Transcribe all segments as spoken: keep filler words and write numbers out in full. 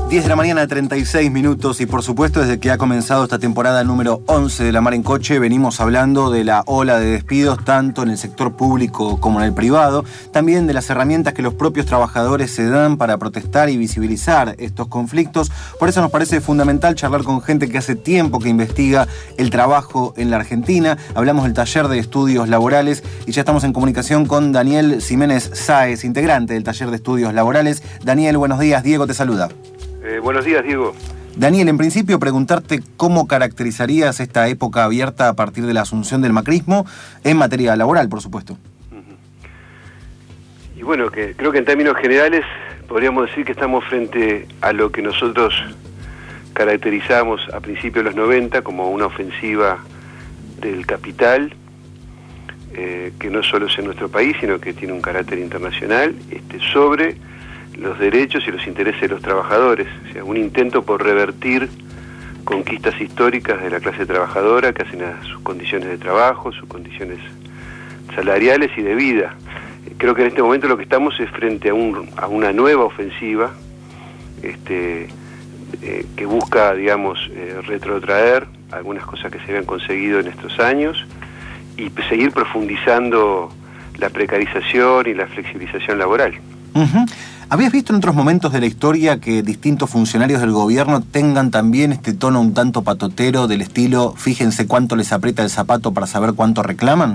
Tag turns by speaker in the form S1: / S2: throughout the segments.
S1: diez de la mañana, treinta y seis minutos, y por supuesto desde que ha comenzado esta temporada número once de La Mar en Coche venimos hablando de la ola de despidos tanto en el sector público como en el privado, también de las herramientas que los propios trabajadores se dan para protestar y visibilizar estos conflictos. Por eso nos parece fundamental charlar con gente que hace tiempo que investiga el trabajo en la Argentina. Hablamos del taller de estudios laborales y ya estamos en comunicación con Daniel Ximénez Sáez, integrante del taller de estudios laborales. Daniel, buenos días. Diego te saluda.
S2: Eh, buenos días, Diego.
S1: Daniel, en principio preguntarte cómo caracterizarías esta época abierta a partir de la asunción del macrismo en materia laboral, por supuesto.
S2: Uh-huh. Y bueno, que creo que en términos generales podríamos decir que estamos frente a lo que nosotros caracterizamos a principios de los noventa como una ofensiva del capital, eh, que no solo es en nuestro país, sino que tiene un carácter internacional, este, sobre los derechos y los intereses de los trabajadores, o sea, un intento por revertir conquistas históricas de la clase trabajadora que hacen a sus condiciones de trabajo, sus condiciones salariales y de vida. Creo que en este momento lo que estamos es frente a, un, a una nueva ofensiva este, eh, que busca, digamos, eh, retrotraer algunas cosas que se habían conseguido en estos años y seguir profundizando la precarización y la flexibilización laboral.
S1: Uh-huh. ¿Habías visto en otros momentos de la historia que distintos funcionarios del gobierno tengan también este tono un tanto patotero del estilo fíjense cuánto les aprieta el zapato para saber cuánto reclaman?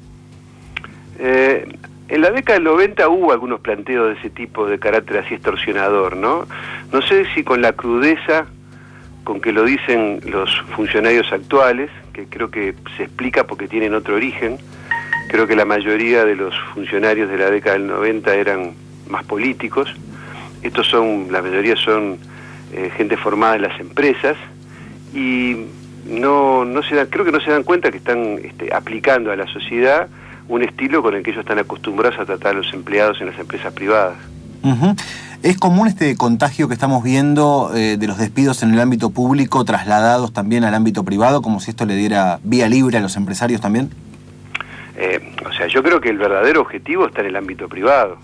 S2: Eh, en la década del noventa hubo algunos planteos de ese tipo de carácter así extorsionador, ¿no? No sé si con la crudeza con que lo dicen los funcionarios actuales, que creo que se explica porque tienen otro origen. Creo que la mayoría de los funcionarios de la década del noventa eran más políticos. Estos son, la mayoría son eh, gente formada en las empresas y no, no se dan, creo que no se dan cuenta que están este, aplicando a la sociedad un estilo con el que ellos están acostumbrados a tratar a los empleados en las empresas privadas.
S1: Uh-huh. ¿Es común este contagio que estamos viendo eh, de los despidos en el ámbito público trasladados también al ámbito privado, como si esto le diera vía libre a los empresarios también?
S2: Eh, o sea, yo creo que el verdadero objetivo está en el ámbito privado.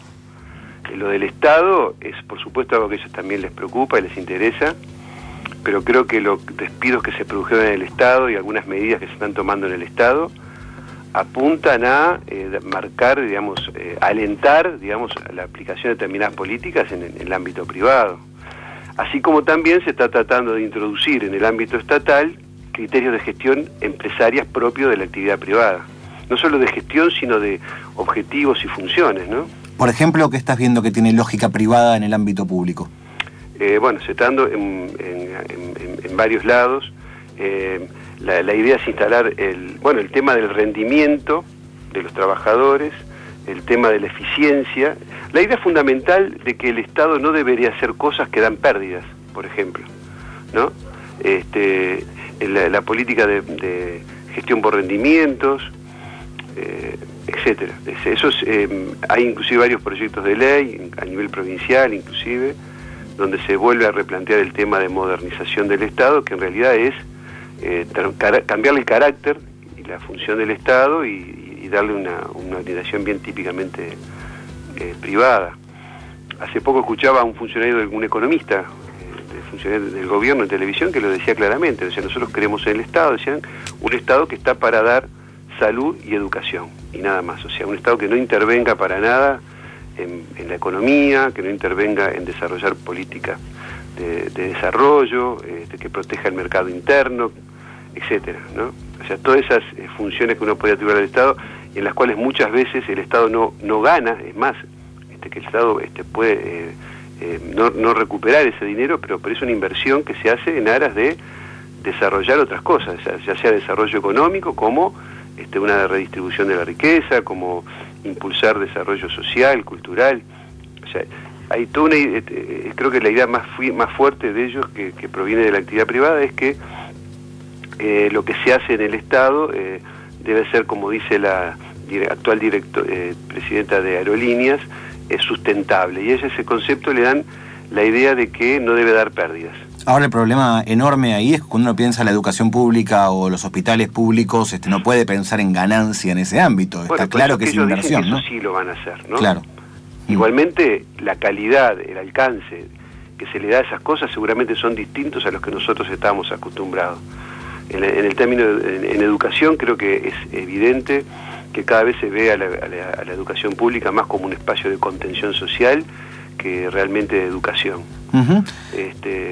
S2: Lo del Estado es, por supuesto, algo que a ellos también les preocupa y les interesa, pero creo que los despidos que se produjeron en el Estado y algunas medidas que se están tomando en el Estado apuntan a eh, marcar, digamos, eh, alentar, digamos, la aplicación de determinadas políticas en, en el ámbito privado. Así como también se está tratando de introducir en el ámbito estatal criterios de gestión empresarias propios de la actividad privada. No solo de gestión, sino de objetivos y funciones, ¿no?
S1: Por ejemplo, ¿qué estás viendo que tiene lógica privada en el ámbito público?
S2: Eh, bueno, se está dando en, en, en, en varios lados. Eh, la, la idea es instalar el, bueno, el tema del rendimiento de los trabajadores, el tema de la eficiencia, la idea fundamental de que el Estado no debería hacer cosas que dan pérdidas, por ejemplo, ¿no? Este, la, la política de, de gestión por rendimientos, eh, etcétera. Eso es, eh, hay inclusive varios proyectos de ley a nivel provincial, inclusive, donde se vuelve a replantear el tema de modernización del Estado, que en realidad es eh, cambiarle el carácter y la función del Estado y, y darle una, una organización bien típicamente eh, privada. Hace poco escuchaba a un funcionario, de un economista, eh, de funcionario del gobierno en televisión, que lo decía claramente. Decía, nosotros queremos en el Estado, decían, un Estado que está para dar salud y educación, y nada más. O sea, un Estado que no intervenga para nada en, en la economía, que no intervenga en desarrollar políticas de, de desarrollo, este, que proteja el mercado interno, etcétera, ¿no? O sea, todas esas eh, funciones que uno puede atribuir al Estado, y en las cuales muchas veces el Estado no, no gana, es más, este, que el Estado este, puede eh, eh, no, no recuperar ese dinero, pero, pero es una inversión que se hace en aras de desarrollar otras cosas, ya, ya sea desarrollo económico como Este, una redistribución de la riqueza, como impulsar desarrollo social, cultural. O sea, hay toda una, eh, creo que la idea más, fui, más fuerte de ellos, que, que proviene de la actividad privada, es que eh, lo que se hace en el Estado eh, debe ser, como dice la dire, actual director, eh, presidenta de Aerolíneas, es sustentable. Y a ese concepto le dan la idea de que no debe dar pérdidas.
S1: Ahora el problema enorme ahí es que cuando uno piensa en la educación pública o los hospitales públicos, este, no puede pensar en ganancia en ese ámbito. Está
S2: bueno,
S1: claro que,
S2: que
S1: es inversión,
S2: que
S1: ¿no?
S2: Eso sí lo van a hacer, ¿no?
S1: Claro.
S2: Igualmente, la calidad, el alcance que se le da a esas cosas seguramente son distintos a los que nosotros estábamos acostumbrados. En, en el término, de, en, en educación creo que es evidente que cada vez se ve a la, a, la, a la educación pública más como un espacio de contención social que realmente de educación. Uh-huh. este,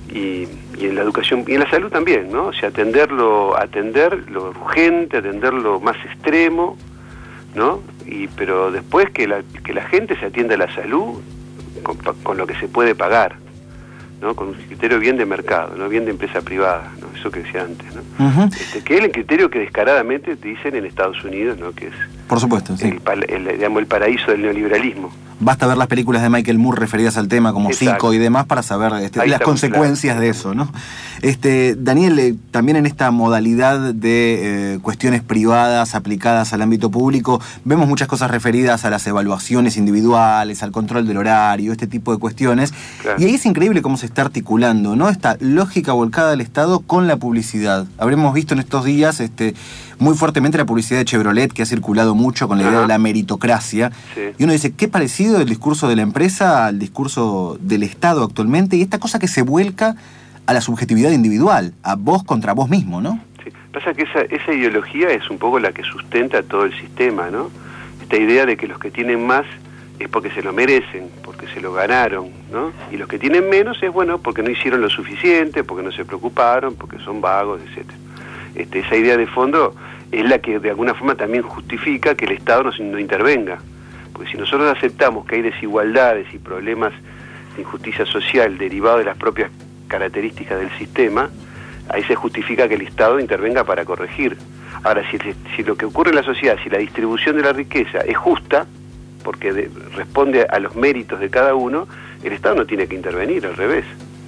S2: y, y en la educación, y en la salud también, ¿no? O sea, atenderlo, atender lo urgente, atender lo más extremo, ¿no? Y, pero después que la, que la gente se atienda a la salud con, con lo que se puede pagar, ¿no? Con un criterio bien de mercado, no bien de empresa privada, ¿no? Eso que decía antes, ¿no? Uh-huh. este, que es el criterio que descaradamente te dicen en Estados Unidos, ¿no? Que es,
S1: por supuesto, sí.
S2: el, el, digamos, el paraíso del neoliberalismo.
S1: Basta ver las películas de Michael Moore referidas al tema, como Zico y demás, para saber este, las consecuencias claro. de eso, ¿no? Este, Daniel, eh, también en esta modalidad de eh, cuestiones privadas aplicadas al ámbito público, vemos muchas cosas referidas a las evaluaciones individuales, al control del horario, este tipo de cuestiones. Claro. Y ahí es increíble cómo se está articulando, ¿no? Esta lógica volcada del Estado con la publicidad. Habremos visto en estos días este, muy fuertemente la publicidad de Chevrolet, que ha circulado mucho con la Ajá. idea de la meritocracia. Sí. Y uno dice, qué parecido el discurso de la empresa al discurso del Estado actualmente, y esta cosa que se vuelca a la subjetividad individual, a vos contra vos mismo, ¿no? Sí,
S2: pasa que esa, esa ideología es un poco la que sustenta todo el sistema, ¿no? Esta idea de que los que tienen más es porque se lo merecen, porque se lo ganaron, ¿no? Y los que tienen menos es, bueno, porque no hicieron lo suficiente, porque no se preocuparon, porque son vagos, etcétera. Este, esa idea de fondo es la que de alguna forma también justifica que el Estado no, no intervenga. Porque si nosotros aceptamos que hay desigualdades y problemas de injusticia social derivados de las propias características del sistema, ahí se justifica que el Estado intervenga para corregir. Ahora, si, si lo que ocurre en la sociedad, si la distribución de la riqueza es justa, porque de, responde a los méritos de cada uno, el Estado no tiene que intervenir, al revés.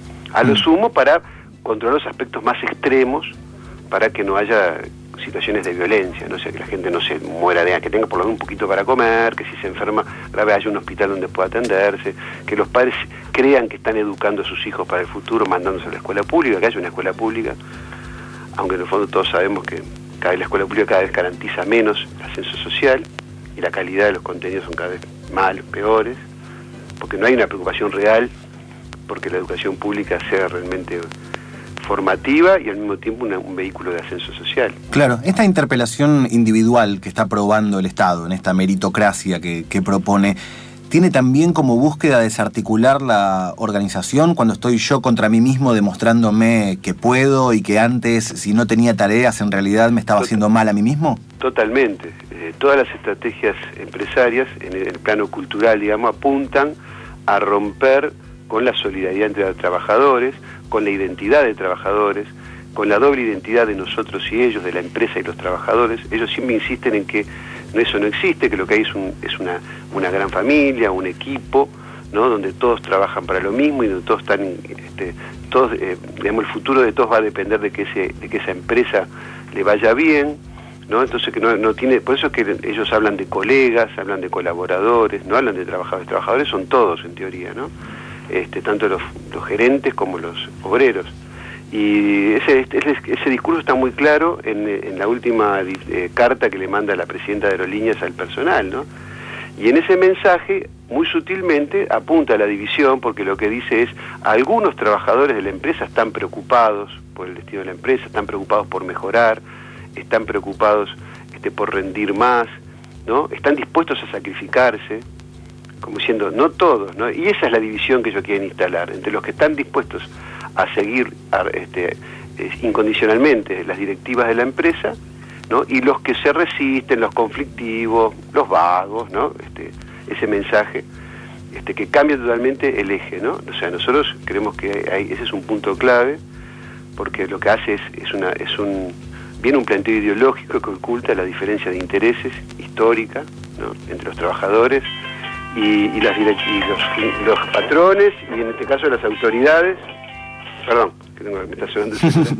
S2: A lo sumo para controlar los aspectos más extremos, para que no haya situaciones de violencia, no sé, que la gente no se muera de que tenga por lo menos un poquito para comer, que si se enferma grave haya un hospital donde pueda atenderse, que los padres crean que están educando a sus hijos para el futuro, mandándose a la escuela pública, que haya una escuela pública, aunque en el fondo todos sabemos que cada vez la escuela pública cada vez garantiza menos el ascenso social y la calidad de los contenidos son cada vez malos, peores, porque no hay una preocupación real porque la educación pública sea realmente formativa y al mismo tiempo una, un vehículo de ascenso social.
S1: Claro, esta interpelación individual que está probando el Estado en esta meritocracia que, que propone, ¿tiene también como búsqueda desarticular la organización cuando estoy yo contra mí mismo demostrándome que puedo y que antes, si no tenía tareas, en realidad me estaba Total, haciendo mal a mí mismo?
S2: Totalmente. Eh, todas las estrategias empresarias en el, en el plano cultural, digamos, apuntan a romper con la solidaridad entre los trabajadores, con la identidad de trabajadores, con la doble identidad de nosotros y ellos, de la empresa y los trabajadores. Ellos siempre insisten en que eso no existe, que lo que hay es, un, es una, una gran familia, un equipo, ¿no? Donde todos trabajan para lo mismo y donde todos están, este, todos, eh, digamos, el futuro de todos va a depender de que, ese, de que esa empresa le vaya bien, ¿no? Entonces que no, no tiene, por eso es que ellos hablan de colegas, hablan de colaboradores, no hablan de trabajadores, trabajadores son todos en teoría, ¿no? Este, tanto los, los gerentes como los obreros. Y ese, ese, ese discurso está muy claro en, en la última eh, carta que le manda la presidenta de Aerolíneas al personal, ¿no? Y en ese mensaje, muy sutilmente, apunta a la división, porque lo que dice es, algunos trabajadores de la empresa están preocupados por el destino de la empresa, están preocupados por mejorar, están preocupados este, por rendir más, ¿no? Están dispuestos a sacrificarse, como diciendo, no todos, ¿no? Y esa es la división que ellos quieren instalar, entre los que están dispuestos a seguir a, este, eh, incondicionalmente las directivas de la empresa, ¿no? Y los que se resisten, los conflictivos, los vagos, ¿no? Este, ese mensaje este, que cambia totalmente el eje, ¿no? O sea, nosotros creemos que hay, ese es un punto clave, porque lo que hace es, es, una, es un, viene un planteo ideológico que oculta la diferencia de intereses histórica, ¿no? Entre los trabajadores y, y, las direct y los, los patrones, y en este caso las autoridades, perdón, que tengo, me está sonando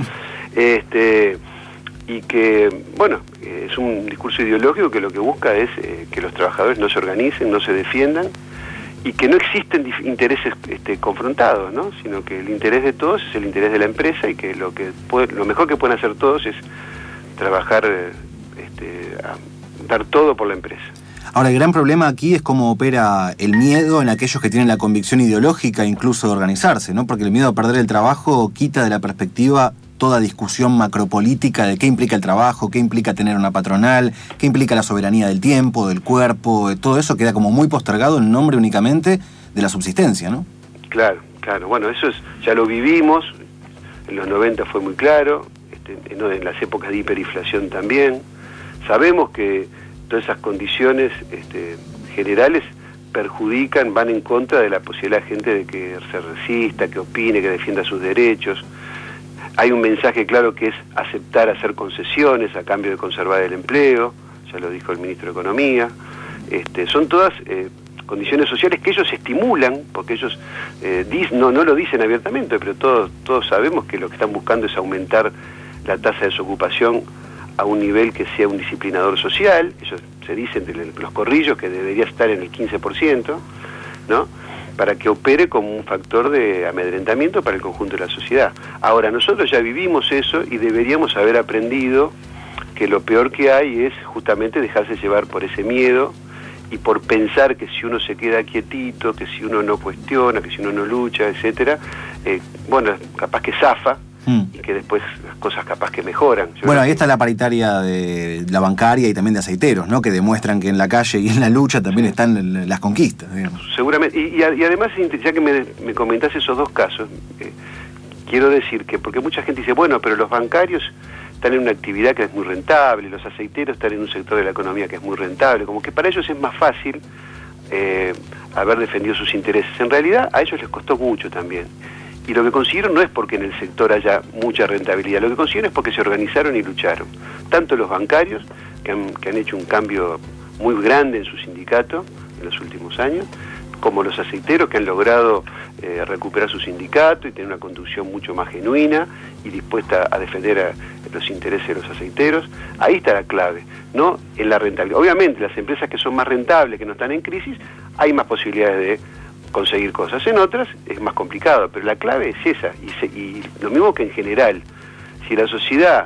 S2: este, y que, bueno, es un discurso ideológico que lo que busca es eh, que los trabajadores no se organicen, no se defiendan, y que no existen intereses este, confrontados, ¿no? Sino que el interés de todos es el interés de la empresa, y que lo que puede, lo mejor que pueden hacer todos es trabajar, este, a dar todo por la empresa.
S1: Ahora, el gran problema aquí es cómo opera el miedo en aquellos que tienen la convicción ideológica incluso de organizarse, ¿no? Porque el miedo a perder el trabajo quita de la perspectiva toda discusión macropolítica de qué implica el trabajo, qué implica tener una patronal, qué implica la soberanía del tiempo, del cuerpo, todo eso queda como muy postergado en nombre únicamente de la subsistencia, ¿no?
S2: Claro, claro. Bueno, eso es, ya lo vivimos, en los noventa fue muy claro, este, en, en las épocas de hiperinflación también. Sabemos que todas esas condiciones este, generales perjudican, van en contra de la posibilidad de la gente de que se resista, que opine, que defienda sus derechos. Hay un mensaje claro que es aceptar hacer concesiones a cambio de conservar el empleo, ya lo dijo el ministro de Economía. Este, son todas eh, condiciones sociales que ellos estimulan, porque ellos eh, dis, no, no lo dicen abiertamente, pero todos, todos sabemos que lo que están buscando es aumentar la tasa de desocupación a un nivel que sea un disciplinador social. Ellos se dicen de los corrillos que debería estar en el quince por ciento, ¿no?, para que opere como un factor de amedrentamiento para el conjunto de la sociedad. Ahora, nosotros ya vivimos eso y deberíamos haber aprendido que lo peor que hay es justamente dejarse llevar por ese miedo y por pensar que si uno se queda quietito, que si uno no cuestiona, que si uno no lucha, etcétera, eh, bueno, capaz que zafa, mm. y que después las cosas capaz que mejoran. Yo
S1: bueno, ahí
S2: que...
S1: está la paritaria de la bancaria y también de aceiteros, ¿no?, que demuestran que en la calle y en la lucha también están las conquistas, digamos.
S2: Seguramente, y, y, y además, ya que me, me comentás esos dos casos, eh, quiero decir que, porque mucha gente dice, bueno, pero los bancarios están en una actividad que es muy rentable, los aceiteros están en un sector de la economía que es muy rentable, como que para ellos es más fácil eh, haber defendido sus intereses. En realidad a ellos les costó mucho también, y lo que consiguieron no es porque en el sector haya mucha rentabilidad, lo que consiguieron es porque se organizaron y lucharon. Tanto los bancarios, que han, que han hecho un cambio muy grande en su sindicato en los últimos años, como los aceiteros, que han logrado eh, recuperar su sindicato y tener una conducción mucho más genuina y dispuesta a defender a los intereses de los aceiteros. Ahí está la clave, no en la rentabilidad. Obviamente, las empresas que son más rentables, que no están en crisis, hay más posibilidades de conseguir cosas. En otras es más complicado, pero la clave es esa. Y, se, y lo mismo que en general, si la sociedad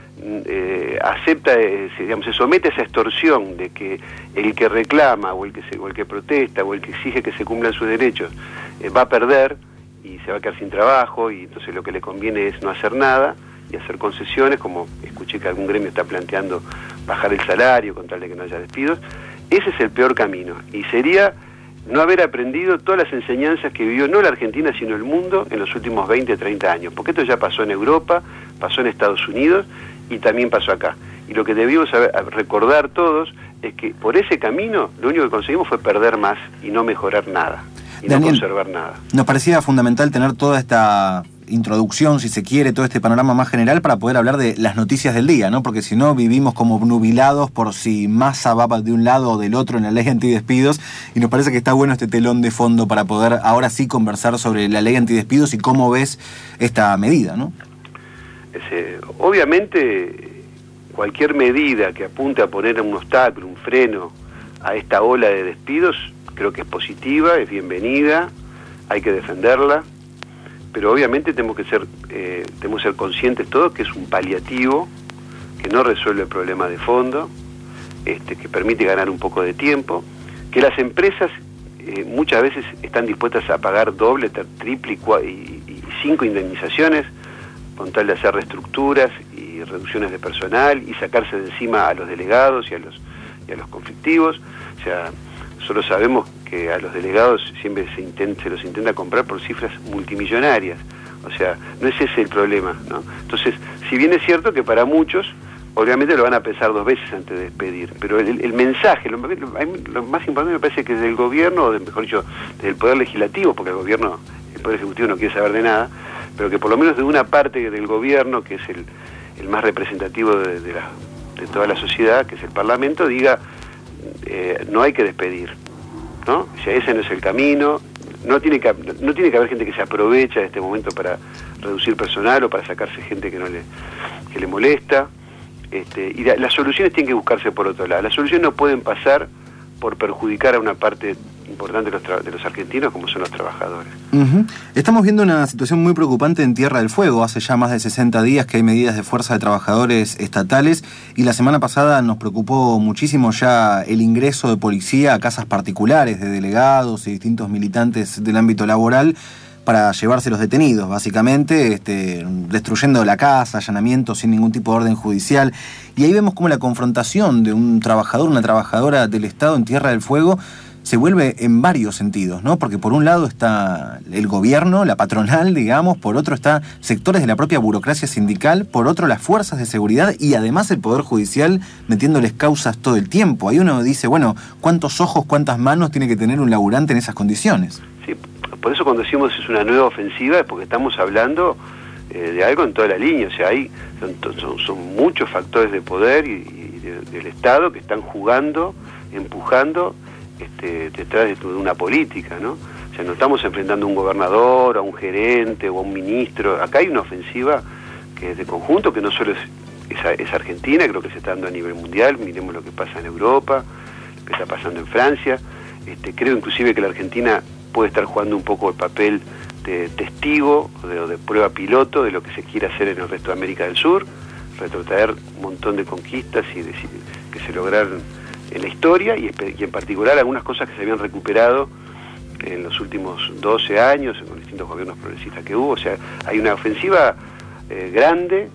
S2: Eh, acepta, eh, se, digamos, se somete a esa extorsión de que el que reclama o el que se, o el que protesta o el que exige que se cumplan sus derechos eh, va a perder y se va a quedar sin trabajo, y entonces lo que le conviene es no hacer nada y hacer concesiones, como escuché que algún gremio está planteando bajar el salario con tal de que no haya despidos. Ese es el peor camino, y sería no haber aprendido todas las enseñanzas que vivió no la Argentina sino el mundo en los últimos veinte, treinta años, porque esto ya pasó en Europa, pasó en Estados Unidos y también pasó acá. Y lo que debimos saber, recordar todos es que por ese camino lo único que conseguimos fue perder más y no mejorar nada, y Daniel, no conservar nada.
S1: Nos parecía fundamental tener toda esta introducción, si se quiere, todo este panorama más general para poder hablar de las noticias del día, ¿no? Porque si no vivimos como nubilados por si Massa va de un lado o del otro en la ley antidespidos, y nos parece que está bueno este telón de fondo para poder ahora sí conversar sobre la ley antidespidos y cómo ves esta medida, ¿no?
S2: Ese, obviamente cualquier medida que apunte a poner un obstáculo, un freno a esta ola de despidos, creo que es positiva, es bienvenida, hay que defenderla, pero obviamente tenemos que ser eh, tenemos que ser conscientes todos que es un paliativo, que no resuelve el problema de fondo, este, que permite ganar un poco de tiempo, que las empresas eh, muchas veces están dispuestas a pagar doble, triple y, y, y cinco indemnizaciones con tal de hacer reestructuras y reducciones de personal y sacarse de encima a los delegados y a los y a los conflictivos. O sea, nosotros sabemos que a los delegados siempre se, intenta, se los intenta comprar por cifras multimillonarias. O sea, no es ese el problema, ¿no? Entonces, si bien es cierto que para muchos, obviamente lo van a pensar dos veces antes de despedir, pero el, el mensaje, lo, lo, lo más importante me parece que desde el gobierno, o de, mejor dicho, desde el Poder Legislativo, porque el gobierno, el Poder Ejecutivo no quiere saber de nada, pero que por lo menos de una parte del gobierno, que es el, el más representativo de, de, la, de toda la sociedad, que es el Parlamento, diga, eh, no hay que despedir, ¿no? O sea, ese no es el camino, no tiene que, no tiene que haber gente que se aprovecha de este momento para reducir personal o para sacarse gente que no le, que le molesta, este, y la, las soluciones tienen que buscarse por otro lado. Las soluciones no pueden pasar por perjudicar a una parte importante de los, de los argentinos como son los trabajadores.
S1: Uh-huh. Estamos viendo una situación muy preocupante en Tierra del Fuego. Hace ya más de sesenta días que hay medidas de fuerza de trabajadores estatales y la semana pasada nos preocupó muchísimo ya el ingreso de policía a casas particulares de delegados y distintos militantes del ámbito laboral para llevarse los detenidos, básicamente, este, destruyendo la casa, allanamientos sin ningún tipo de orden judicial. Y ahí vemos cómo la confrontación de un trabajador, una trabajadora del Estado en Tierra del Fuego se vuelve en varios sentidos, ¿no? Porque por un lado está el gobierno, la patronal, digamos, por otro está sectores de la propia burocracia sindical, por otro las fuerzas de seguridad y además el Poder Judicial metiéndoles causas todo el tiempo. Ahí uno dice, bueno, ¿cuántos ojos, cuántas manos tiene que tener un laburante en esas condiciones?
S2: Sí, por eso cuando decimos es una nueva ofensiva es porque estamos hablando eh, de algo en toda la línea, o sea, hay son, son, son muchos factores de poder y, y de, del Estado que están jugando, empujando este, detrás de una política, ¿no? O sea, no estamos enfrentando a un gobernador, a un gerente o a un ministro, acá hay una ofensiva que es de conjunto, que no solo es, es, es Argentina, creo que se está dando a nivel mundial, miremos lo que pasa en Europa, lo que está pasando en Francia, este, creo inclusive que la Argentina puede estar jugando un poco el papel de testigo o de, de prueba piloto de lo que se quiere hacer en el resto de América del Sur, retrotraer un montón de conquistas y de, que se lograron en la historia y, y en particular algunas cosas que se habían recuperado en los últimos doce años con distintos gobiernos progresistas que hubo. O sea, hay una ofensiva eh, grande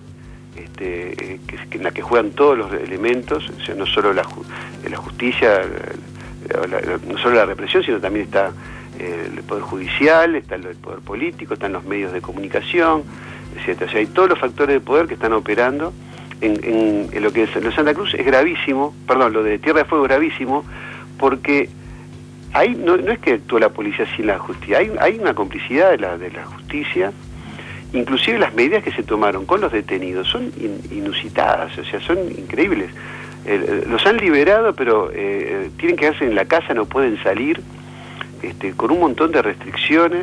S2: este, eh, que, que en la que juegan todos los elementos, o sea, no solo la, la justicia, la, la, la, no solo la represión, sino también está el Poder Judicial, está el Poder Político, están los medios de comunicación, etcétera. O sea, hay todos los factores de poder que están operando. En, en, en lo que es lo de Santa Cruz es gravísimo, perdón, lo de Tierra del Fuego es gravísimo, porque ahí no, no es que actúa la policía sin la justicia, hay, hay una complicidad de la, de la justicia, inclusive las medidas que se tomaron con los detenidos son in, inusitadas, o sea, son increíbles. Eh, los han liberado, pero eh, tienen que quedarse en la casa, no pueden salir. Este, con un montón de restricciones,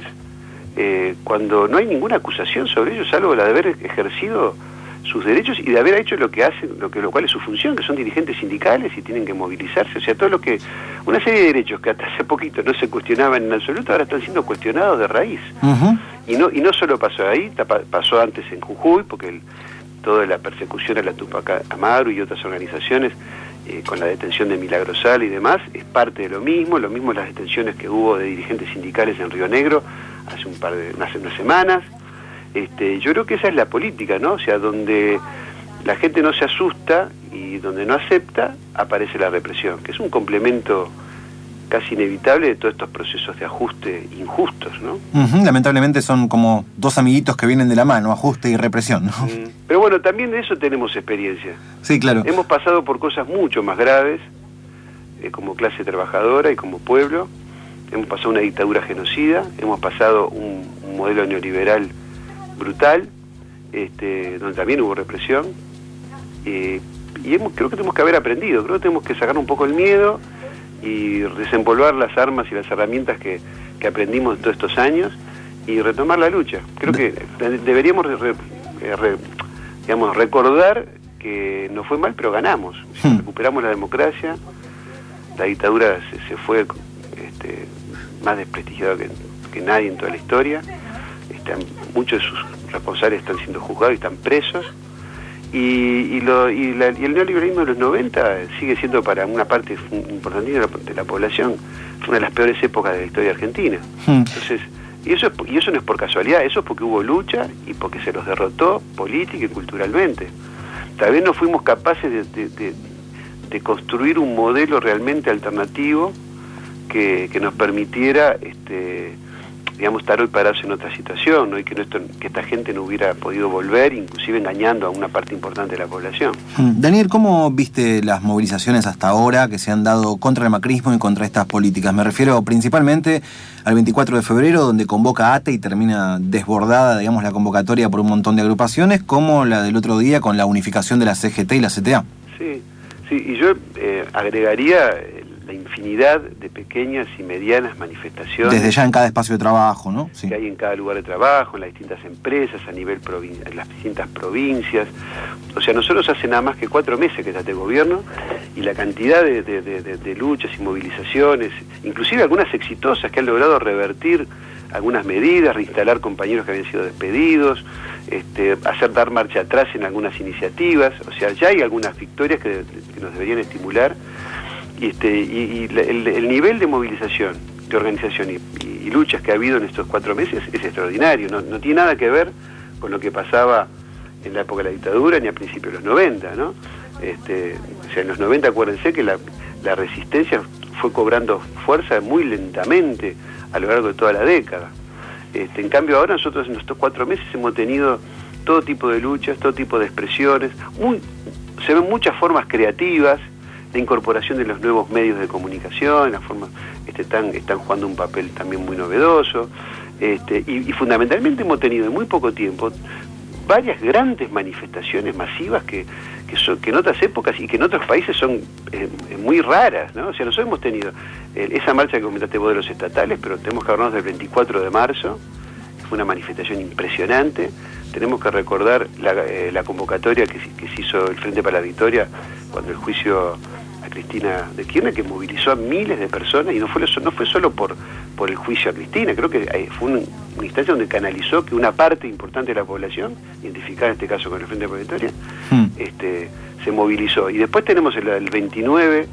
S2: eh, cuando no hay ninguna acusación sobre ellos, salvo la de haber ejercido sus derechos y de haber hecho lo que hacen, lo que lo cual es su función, que son dirigentes sindicales y tienen que movilizarse. O sea, todo lo que, una serie de derechos que hasta hace poquito no se cuestionaban en absoluto, ahora están siendo cuestionados de raíz. Uh-huh. Y no y no solo pasó ahí, pasó antes en Jujuy, porque el, toda la persecución a la Tupac Amaru y otras organizaciones, Eh, con la detención de Milagrosal y demás, es parte de lo mismo, lo mismo las detenciones que hubo de dirigentes sindicales en Río Negro hace un par de, hace unas semanas. Este, yo creo que esa es la política, ¿no? O sea, donde la gente no se asusta y donde no acepta, aparece la represión, que es un complemento casi inevitable de todos estos procesos de ajuste injustos, ¿no?
S1: Uh-huh. Lamentablemente son como dos amiguitos que vienen de la mano, ajuste y represión, ¿no?
S2: Mm. Pero bueno, también de eso tenemos experiencia.
S1: Sí, claro.
S2: Hemos pasado por cosas mucho más graves, eh, como clase trabajadora y como pueblo. Hemos pasado una dictadura genocida, hemos pasado un, un modelo neoliberal brutal, este, donde también hubo represión, eh, y hemos, creo que tenemos que haber aprendido, creo que tenemos que sacar un poco el miedo y desempolvar las armas y las herramientas que, que aprendimos todos estos años y retomar la lucha. Creo que deberíamos re, re, re, digamos, recordar que nos fue mal, pero ganamos. Hmm. Recuperamos la democracia, la dictadura se, se fue este, más desprestigiada que, que nadie en toda la historia. Están, muchos de sus responsables están siendo juzgados y están presos. Y, y, lo, y, la, y el neoliberalismo de los noventa sigue siendo para una parte importantísima de la, de la población una de las peores épocas de la historia argentina. Hmm. Entonces, y eso, es, y eso no es por casualidad, eso es porque hubo lucha y porque se los derrotó política y culturalmente. Tal vez no fuimos capaces de, de, de, de construir un modelo realmente alternativo que, que nos permitiera este, digamos, estar hoy parados en otra situación, ¿no? Y que, no esto, que esta gente no hubiera podido volver, inclusive engañando a una parte importante de la población.
S1: Daniel, ¿cómo viste las movilizaciones hasta ahora que se han dado contra el macrismo y contra estas políticas? Me refiero principalmente al veinticuatro de febrero, donde convoca ATE y termina desbordada, digamos, la convocatoria por un montón de agrupaciones, como la del otro día con la unificación de la C G T y la C T A.
S2: Sí, sí, y yo eh, agregaría la infinidad de pequeñas y medianas manifestaciones.
S1: Desde ya en cada espacio de trabajo, ¿no?
S2: Sí. Que hay en cada lugar de trabajo, en las distintas empresas, a nivel provin- en las distintas provincias. O sea, nosotros hace nada más que cuatro meses que está este gobierno y la cantidad de, de, de, de, de luchas y movilizaciones, inclusive algunas exitosas que han logrado revertir algunas medidas, reinstalar compañeros que habían sido despedidos, este, hacer dar marcha atrás en algunas iniciativas. O sea, ya hay algunas victorias que, que nos deberían estimular. Y, este, y, y el, el nivel de movilización, de organización y, y, y luchas que ha habido en estos cuatro meses es extraordinario. No, no tiene nada que ver con lo que pasaba en la época de la dictadura ni a principios de los noventa, ¿no? Este, o sea, en los noventa, acuérdense que la, la resistencia fue cobrando fuerza muy lentamente a lo largo de toda la década. Este, en cambio ahora nosotros en estos cuatro meses hemos tenido todo tipo de luchas, todo tipo de expresiones, muy, se ven muchas formas creativas de incorporación de los nuevos medios de comunicación, las formas este, están, están jugando un papel también muy novedoso, este, y, y fundamentalmente hemos tenido en muy poco tiempo varias grandes manifestaciones masivas que, que, son, que en otras épocas y que en otros países son eh, muy raras, ¿no? O sea, nosotros hemos tenido eh, esa marcha que comentaste vos de los estatales, pero tenemos que hablarnos del veinticuatro de marzo, que fue una manifestación impresionante. Tenemos que recordar la, eh, la convocatoria que, que se hizo el Frente para la Victoria cuando el juicio a Cristina de Kirchner, que movilizó a miles de personas, y no fue, no fue solo por, por el juicio a Cristina, creo que eh, fue un, una instancia donde canalizó que una parte importante de la población, identificada en este caso con el Frente para la Victoria, hmm. este, se movilizó. Y después tenemos el, el veintinueve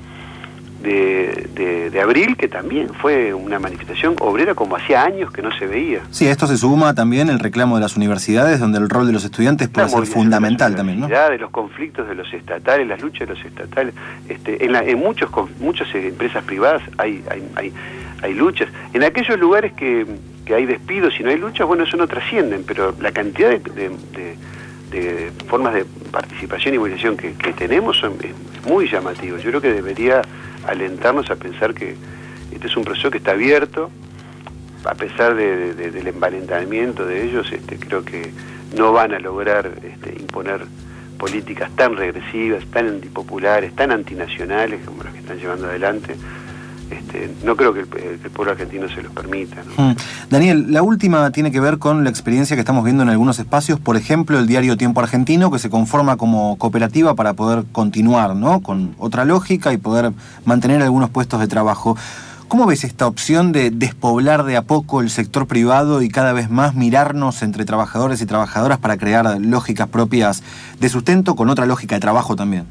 S2: de, de, de abril, que también fue una manifestación obrera como hacía años que no se veía.
S1: Sí, esto se suma también el reclamo de las universidades, donde el rol de los estudiantes puede ser fundamental también, ¿no?
S2: De los conflictos de los estatales, las luchas de los estatales. Este, en, la, en muchos muchas empresas privadas hay, hay, hay, hay luchas. En aquellos lugares que, que hay despidos y no hay luchas, bueno, eso no trascienden, pero la cantidad de, de, de, de formas de participación y movilización que, que tenemos son, es muy llamativos. Yo creo que debería alentarnos a pensar que este es un proceso que está abierto, a pesar de, de, del envalentamiento de ellos. Este, creo que no van a lograr este, imponer políticas tan regresivas, tan antipopulares, tan antinacionales como las que están llevando adelante. Este, no creo que el, que el pueblo argentino se los permita, ¿no?
S1: Mm. Daniel, la última tiene que ver con la experiencia que estamos viendo en algunos espacios, por ejemplo, el diario Tiempo Argentino, que se conforma como cooperativa para poder continuar, ¿no?, con otra lógica y poder mantener algunos puestos de trabajo. ¿Cómo ves esta opción de despoblar de a poco el sector privado y cada vez más mirarnos entre trabajadores y trabajadoras para crear lógicas propias de sustento con otra lógica de trabajo también?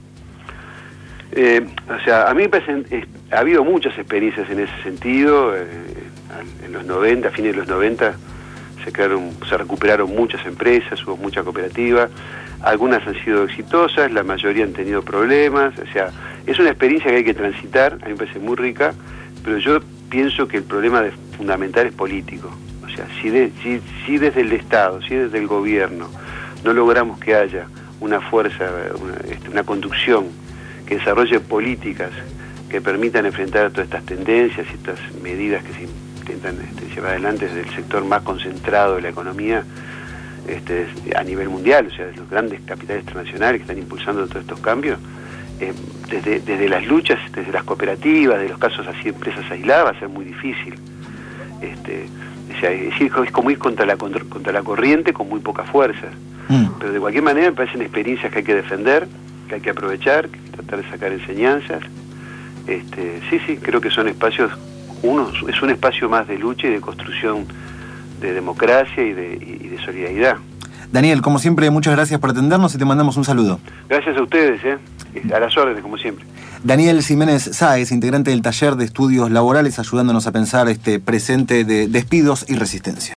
S2: Eh, o sea, a mí me parece, eh, ha habido muchas experiencias en ese sentido. Eh, en los noventa, a fines de los noventa, se crearon, se recuperaron muchas empresas, hubo mucha cooperativa. Algunas han sido exitosas, la mayoría han tenido problemas. O sea, es una experiencia que hay que transitar, a mí me parece muy rica, pero yo pienso que el problema de, fundamental es político. O sea, si, de, si, si desde el Estado, si desde el gobierno no logramos que haya una fuerza, una, este, una conducción que desarrolle políticas que permitan enfrentar todas estas tendencias y estas medidas que se intentan este, llevar adelante desde el sector más concentrado de la economía este, a nivel mundial, o sea, de los grandes capitales transnacionales que están impulsando todos estos cambios, eh, desde, desde las luchas, desde las cooperativas, de los casos así, empresas aisladas, va a ser muy difícil. Este, o sea, es, es como ir contra la, contra, contra la corriente con muy poca fuerza. Mm. Pero de cualquier manera me parecen experiencias que hay que defender, que hay que aprovechar, que hay que tratar de sacar enseñanzas. Este, sí, sí, creo que son espacios, uno es un espacio más de lucha y de construcción de democracia y de, y de solidaridad.
S1: Daniel, como siempre, muchas gracias por atendernos y te mandamos un saludo.
S2: Gracias a ustedes, ¿eh? A las órdenes, como siempre.
S1: Daniel Ximénez Sáez, integrante del taller de estudios laborales, ayudándonos a pensar este presente de despidos y resistencia.